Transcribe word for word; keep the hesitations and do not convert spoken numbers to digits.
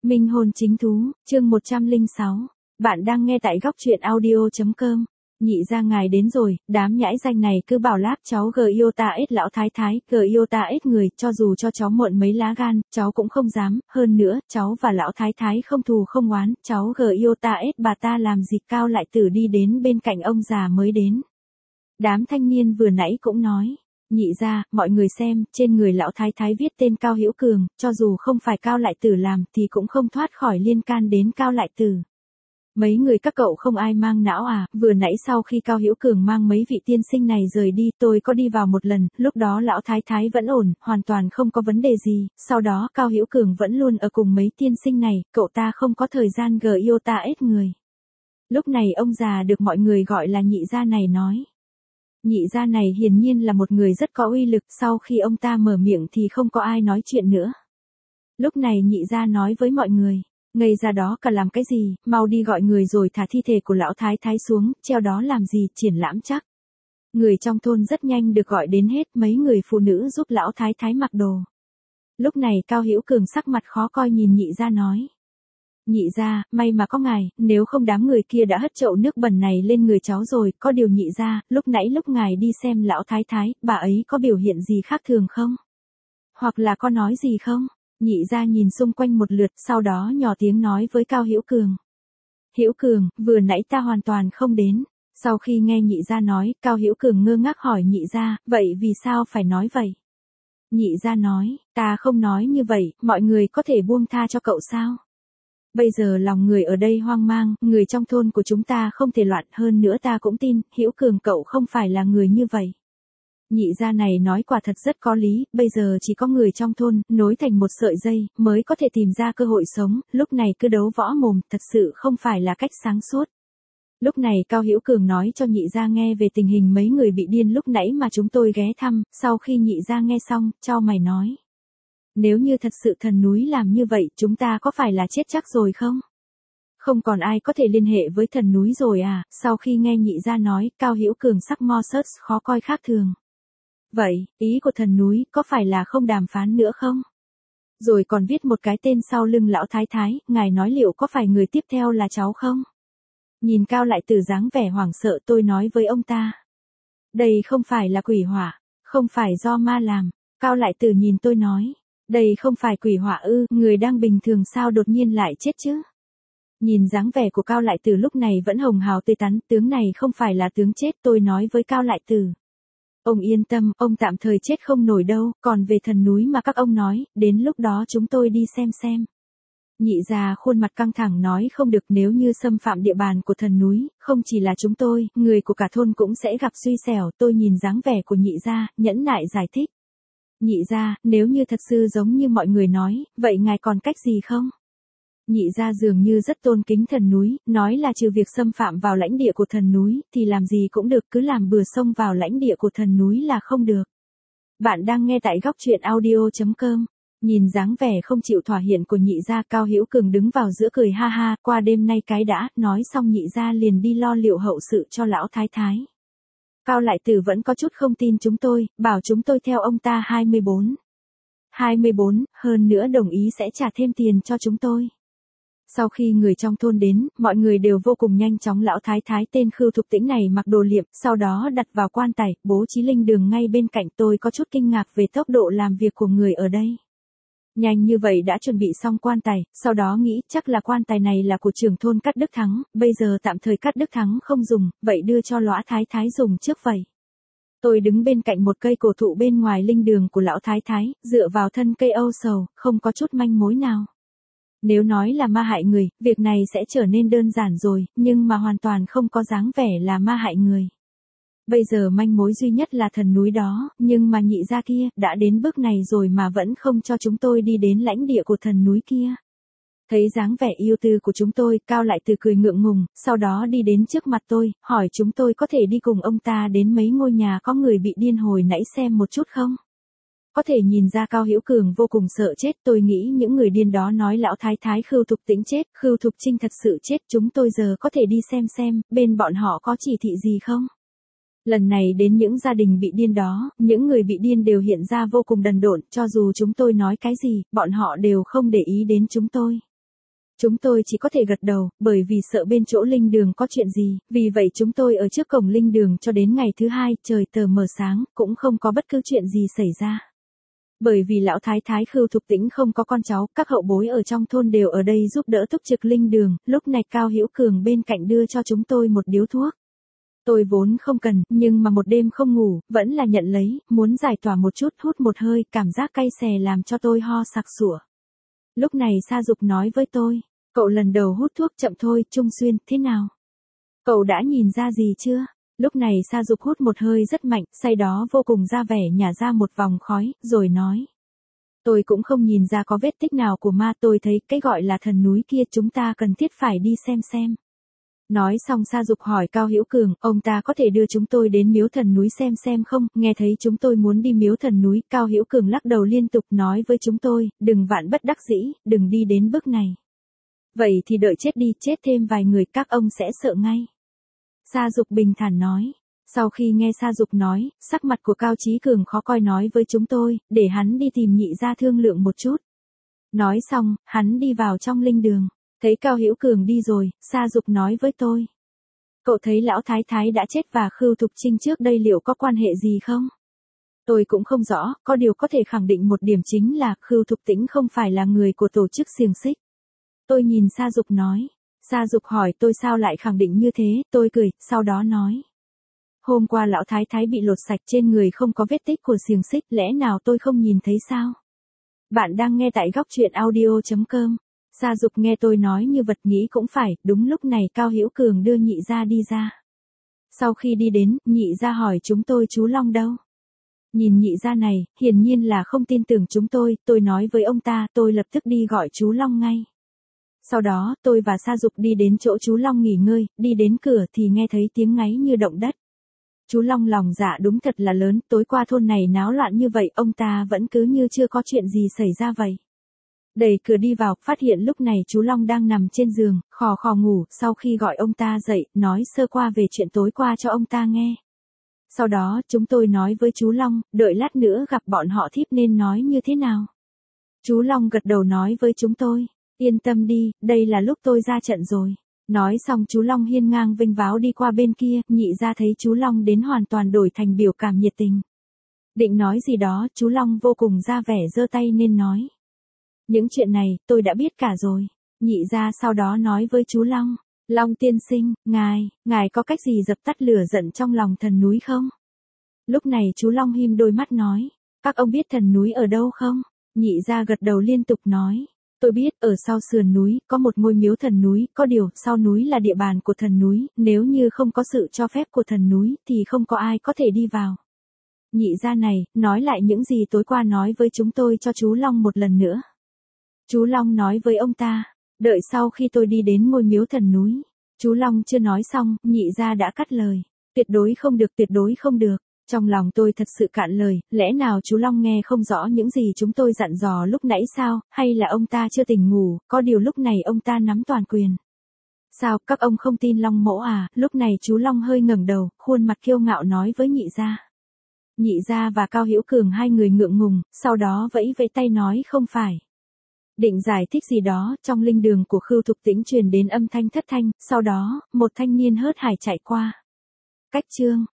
Minh hôn chính thú, chương một trăm lẻ sáu. Bạn đang nghe tại góc truyện audio chấm com. Nhị gia ngài đến rồi, đám nhãi danh này cứ bảo láp cháu gờ yêu ta ết lão thái thái, gờ yêu ta ết người, cho dù cho cháu muộn mấy lá gan, cháu cũng không dám, hơn nữa, cháu và lão thái thái không thù không oán, cháu gờ yêu ta ết bà ta làm gì. Cao lại tử đi đến bên cạnh ông già mới đến. Đám thanh niên vừa nãy cũng nói. Nhị gia, mọi người xem, trên người lão thái thái viết tên Cao Hữu Cường, cho dù không phải Cao lại tử làm thì cũng không thoát khỏi liên can đến Cao lại tử. Mấy người các cậu không ai mang não à, vừa nãy sau khi Cao Hữu Cường mang mấy vị tiên sinh này rời đi, tôi có đi vào một lần, lúc đó lão thái thái vẫn ổn, hoàn toàn không có vấn đề gì, sau đó Cao Hữu Cường vẫn luôn ở cùng mấy tiên sinh này, cậu ta không có thời gian gờ yêu ta ết người. Lúc này ông già được mọi người gọi là nhị gia này nói. Nhị gia này hiển nhiên là một người rất có uy lực, sau khi ông ta mở miệng thì không có ai nói chuyện nữa. Lúc này nhị gia nói với mọi người, ngây ra đó cả làm cái gì, mau đi gọi người rồi thả thi thể của lão thái thái xuống, treo đó làm gì, triển lãm chắc. Người trong thôn rất nhanh được gọi đến hết, mấy người phụ nữ giúp lão thái thái mặc đồ. Lúc này Cao Hữu Cường sắc mặt khó coi nhìn nhị gia nói. Nhị gia, may mà có ngài, nếu không đám người kia đã hất chậu nước bẩn này lên người cháu rồi, có điều nhị gia, lúc nãy lúc ngài đi xem lão thái thái, bà ấy có biểu hiện gì khác thường không? Hoặc là có nói gì không? Nhị gia nhìn xung quanh một lượt, sau đó nhỏ tiếng nói với Cao Hữu Cường. Hữu Cường, vừa nãy ta hoàn toàn không đến. Sau khi nghe nhị gia nói, Cao Hữu Cường ngơ ngác hỏi nhị gia, vậy vì sao phải nói vậy? Nhị gia nói, ta không nói như vậy, mọi người có thể buông tha cho cậu sao? Bây giờ lòng người ở đây hoang mang, người trong thôn của chúng ta không thể loạn, hơn nữa ta cũng tin, Hữu Cường cậu không phải là người như vậy. Nhị gia này nói quả thật rất có lý, bây giờ chỉ có người trong thôn, nối thành một sợi dây, mới có thể tìm ra cơ hội sống, lúc này cứ đấu võ mồm, thật sự không phải là cách sáng suốt. Lúc này Cao Hữu Cường nói cho nhị gia nghe về tình hình mấy người bị điên lúc nãy mà chúng tôi ghé thăm, sau khi nhị gia nghe xong, chau mày nói. Nếu như thật sự thần núi làm như vậy, chúng ta có phải là chết chắc rồi không? Không còn ai có thể liên hệ với thần núi rồi à? Sau khi nghe nhị gia nói, Cao Hữu Cường sắc mo sớt khó coi khác thường. Vậy, ý của thần núi có phải là không đàm phán nữa không? Rồi còn viết một cái tên sau lưng lão thái thái, ngài nói liệu có phải người tiếp theo là cháu không? Nhìn Cao lại tử dáng vẻ hoảng sợ, tôi nói với ông ta. Đây không phải là quỷ hỏa, không phải do ma làm. Cao lại tử nhìn tôi nói. Đây không phải quỷ hỏa ư, người đang bình thường sao đột nhiên lại chết chứ? Nhìn dáng vẻ của Cao lại tử lúc này vẫn hồng hào tươi tắn, tướng này không phải là tướng chết, tôi nói với Cao lại tử. Ông yên tâm, ông tạm thời chết không nổi đâu, còn về thần núi mà các ông nói, đến lúc đó chúng tôi đi xem xem. Nhị già khuôn mặt căng thẳng nói không được, nếu như xâm phạm địa bàn của thần núi, không chỉ là chúng tôi, người của cả thôn cũng sẽ gặp xui xẻo, tôi nhìn dáng vẻ của nhị gia, nhẫn nại giải thích. Nhị gia, nếu như thật sự giống như mọi người nói, vậy ngài còn cách gì không? Nhị gia dường như rất tôn kính thần núi, nói là trừ việc xâm phạm vào lãnh địa của thần núi, thì làm gì cũng được, cứ làm bừa xông vào lãnh địa của thần núi là không được. Bạn đang nghe tại góc truyện audio chấm com. Nhìn dáng vẻ không chịu thỏa hiệp của nhị gia, Cao Hữu Cường đứng vào giữa cười ha ha, qua đêm nay cái đã, nói xong nhị gia liền đi lo liệu hậu sự cho lão thái thái. Cao lại tử vẫn có chút không tin chúng tôi, bảo chúng tôi theo ông ta hai mươi bốn. hai mươi bốn, hơn nữa đồng ý sẽ trả thêm tiền cho chúng tôi. Sau khi người trong thôn đến, mọi người đều vô cùng nhanh chóng lão thái thái tên Khưu Thục Tĩnh này mặc đồ liệm, sau đó đặt vào quan tài, bố trí linh đường ngay bên cạnh. Tôi có chút kinh ngạc về tốc độ làm việc của người ở đây. Nhanh như vậy đã chuẩn bị xong quan tài, sau đó nghĩ chắc là quan tài này là của trưởng thôn Cát Đức Thắng, bây giờ tạm thời Cát Đức Thắng không dùng, vậy đưa cho lão thái thái dùng trước vậy. Tôi đứng bên cạnh một cây cổ thụ bên ngoài linh đường của lão thái thái, dựa vào thân cây âu sầu, không có chút manh mối nào. Nếu nói là ma hại người, việc này sẽ trở nên đơn giản rồi, nhưng mà hoàn toàn không có dáng vẻ là ma hại người. Bây giờ manh mối duy nhất là thần núi đó, nhưng mà nhị gia kia, đã đến bước này rồi mà vẫn không cho chúng tôi đi đến lãnh địa của thần núi kia. Thấy dáng vẻ yêu tư của chúng tôi, Cao lại từ cười ngượng ngùng, sau đó đi đến trước mặt tôi, hỏi chúng tôi có thể đi cùng ông ta đến mấy ngôi nhà có người bị điên hồi nãy xem một chút không? Có thể nhìn ra Cao Hữu Cường vô cùng sợ chết, tôi nghĩ những người điên đó nói lão thái thái Khưu Thục Tĩnh chết, Khưu Thục Trinh thật sự chết, chúng tôi giờ có thể đi xem xem, bên bọn họ có chỉ thị gì không? Lần này đến những gia đình bị điên đó, những người bị điên đều hiện ra vô cùng đần độn, cho dù chúng tôi nói cái gì, bọn họ đều không để ý đến chúng tôi. Chúng tôi chỉ có thể gật đầu, bởi vì sợ bên chỗ linh đường có chuyện gì, vì vậy chúng tôi ở trước cổng linh đường cho đến ngày thứ hai, trời tờ mờ sáng, cũng không có bất cứ chuyện gì xảy ra. Bởi vì lão thái thái Khưu Thục Tĩnh không có con cháu, các hậu bối ở trong thôn đều ở đây giúp đỡ túc trực linh đường, lúc này Cao Hữu Cường bên cạnh đưa cho chúng tôi một điếu thuốc. Tôi vốn không cần, nhưng mà một đêm không ngủ, vẫn là nhận lấy, muốn giải tỏa một chút, hút một hơi, cảm giác cay xè làm cho tôi ho sặc sủa. Lúc này Sa Dục nói với tôi, cậu lần đầu hút thuốc chậm thôi, Trung Xuyên, thế nào? Cậu đã nhìn ra gì chưa? Lúc này Sa Dục hút một hơi rất mạnh, say đó vô cùng ra vẻ nhả ra một vòng khói, rồi nói. Tôi cũng không nhìn ra có vết tích nào của ma, tôi thấy cái gọi là thần núi kia chúng ta cần thiết phải đi xem xem. Nói xong Sa Dục hỏi Cao Hữu Cường, ông ta có thể đưa chúng tôi đến miếu thần núi xem xem không? Nghe thấy chúng tôi muốn đi miếu thần núi, Cao Hữu Cường lắc đầu liên tục nói với chúng tôi, đừng vạn bất đắc dĩ, đừng đi đến bước này. Vậy thì đợi chết đi, chết thêm vài người các ông sẽ sợ ngay. Sa Dục bình thản nói. Sau khi nghe Sa Dục nói, sắc mặt của Cao Chí Cường khó coi nói với chúng tôi, để hắn đi tìm Nhị gia thương lượng một chút. Nói xong, hắn đi vào trong linh đường. Thấy Cao Hữu Cường đi rồi, Sa Dục nói với tôi. Cậu thấy lão thái thái đã chết và Khưu Thục Trinh trước đây liệu có quan hệ gì không? Tôi cũng không rõ, có điều có thể khẳng định một điểm chính là Khưu Thục Tĩnh không phải là người của tổ chức xiềng xích. Tôi nhìn Sa Dục nói. Sa Dục hỏi tôi sao lại khẳng định như thế, tôi cười, sau đó nói. Hôm qua lão thái thái bị lột sạch trên người không có vết tích của xiềng xích, lẽ nào tôi không nhìn thấy sao? Bạn đang nghe tại góc truyện audio chấm com. Sa Dục nghe tôi nói như vật nghĩ cũng phải, đúng lúc này Cao Hữu Cường đưa Nhị gia đi ra. Sau khi đi đến, Nhị gia hỏi chúng tôi chú Long đâu? Nhìn Nhị gia này, hiển nhiên là không tin tưởng chúng tôi, tôi nói với ông ta, tôi lập tức đi gọi chú Long ngay. Sau đó, tôi và Sa Dục đi đến chỗ chú Long nghỉ ngơi, đi đến cửa thì nghe thấy tiếng ngáy như động đất. Chú Long lòng dạ đúng thật là lớn, tối qua thôn này náo loạn như vậy, ông ta vẫn cứ như chưa có chuyện gì xảy ra vậy. Đẩy cửa đi vào, phát hiện lúc này chú Long đang nằm trên giường, khò khò ngủ, sau khi gọi ông ta dậy, nói sơ qua về chuyện tối qua cho ông ta nghe. Sau đó, chúng tôi nói với chú Long, đợi lát nữa gặp bọn họ thiếp nên nói như thế nào. Chú Long gật đầu nói với chúng tôi, yên tâm đi, đây là lúc tôi ra trận rồi. Nói xong chú Long hiên ngang vênh váo đi qua bên kia, Nhị gia thấy chú Long đến hoàn toàn đổi thành biểu cảm nhiệt tình. Định nói gì đó, chú Long vô cùng ra vẻ giơ tay nên nói. Những chuyện này, tôi đã biết cả rồi. Nhị gia sau đó nói với chú Long. Long tiên sinh, ngài, ngài có cách gì dập tắt lửa giận trong lòng thần núi không? Lúc này chú Long him đôi mắt nói. Các ông biết thần núi ở đâu không? Nhị gia gật đầu liên tục nói. Tôi biết, ở sau sườn núi, có một ngôi miếu thần núi, có điều, sau núi là địa bàn của thần núi, nếu như không có sự cho phép của thần núi, thì không có ai có thể đi vào. Nhị gia này, nói lại những gì tối qua nói với chúng tôi cho chú Long một lần nữa. Chú Long nói với ông ta, đợi sau khi tôi đi đến ngôi miếu thần núi. Chú Long chưa nói xong, Nhị gia đã cắt lời. Tuyệt đối không được, tuyệt đối không được. Trong lòng tôi thật sự cạn lời, lẽ nào chú Long nghe không rõ những gì chúng tôi dặn dò lúc nãy sao, hay là ông ta chưa tỉnh ngủ, có điều lúc này ông ta nắm toàn quyền. Sao, các ông không tin Long mẫu à? Lúc này chú Long hơi ngẩng đầu, khuôn mặt kiêu ngạo nói với Nhị gia. Nhị gia và Cao Hữu Cường hai người ngượng ngùng, sau đó vẫy vẫy tay nói không phải. Định giải thích gì đó, trong linh đường của Khưu Thục Tĩnh truyền đến âm thanh thất thanh, sau đó, một thanh niên hớt hải chạy qua. Cách chương